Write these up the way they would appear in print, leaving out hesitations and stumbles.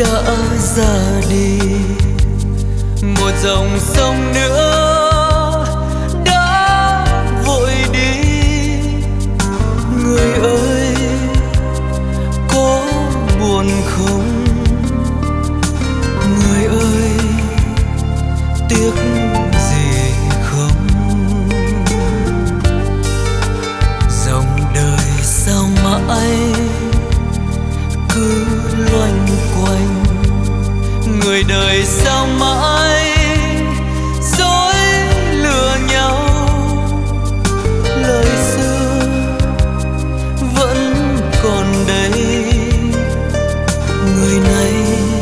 đã ra đi. Một dòng sông nữa đã vội đi. Người ơi có buồn không? Người ơi tiếc gì không? Dòng đời sao mãi cứ loanh quanh, người đời sao mãi dối lừa nhau. Lời xưa vẫn còn đây, người này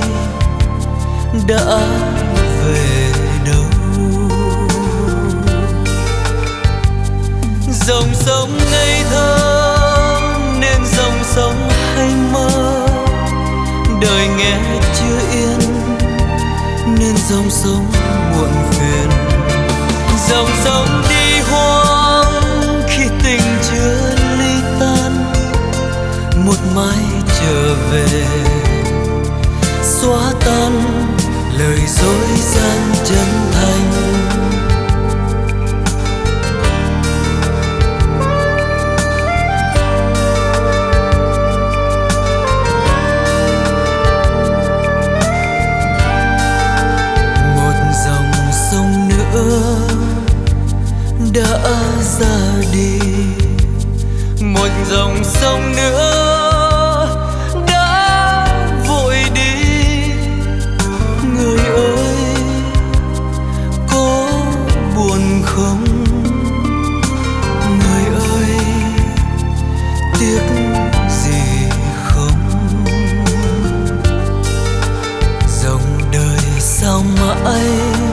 đã về đâu? Dòng sông ngây thơ nên dòng sông hay mơ, đời nghe chưa yên nên dòng sông muộn phiền. Dòng sông đi hoang khi tình chưa ly tan, một mai trở về xóa tan lời dối gian chân thành. Đã ra đi, một dòng sông nữa đã vội đi. Người ơi có buồn không? Người ơi tiếc gì không? Dòng đời sao mãi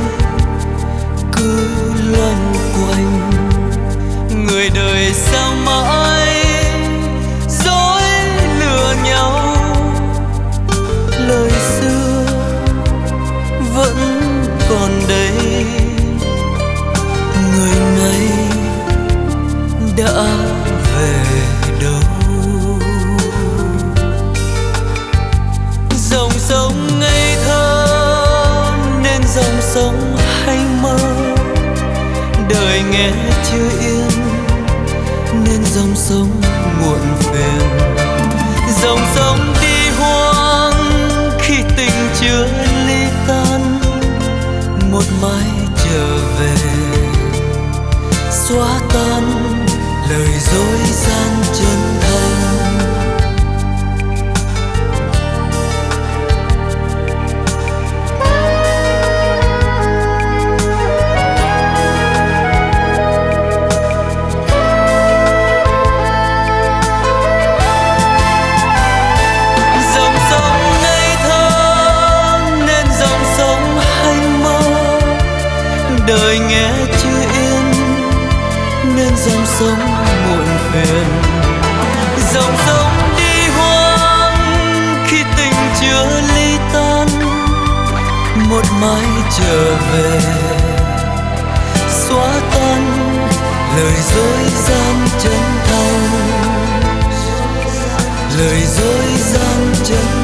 cứ loanh quanh, người đời sao mãi dối lừa nhau. Lời xưa vẫn còn đây, người này đã về đâu? Dòng sông ngây thơ nên dòng sông hay mơ, đời nghe chưa yên nên dòng sông muộn phiền. Dòng sông đi hoang khi tình chưa ly tan, một mai trở về xóa tan lời dối gian chân thành. Đời nghe chưa yên nên dòng sông muộn phiền. Dòng sông đi hoang khi tình chưa ly tan, một mai trở về xóa tan lời dối gian chân thành. Lời dối gian chân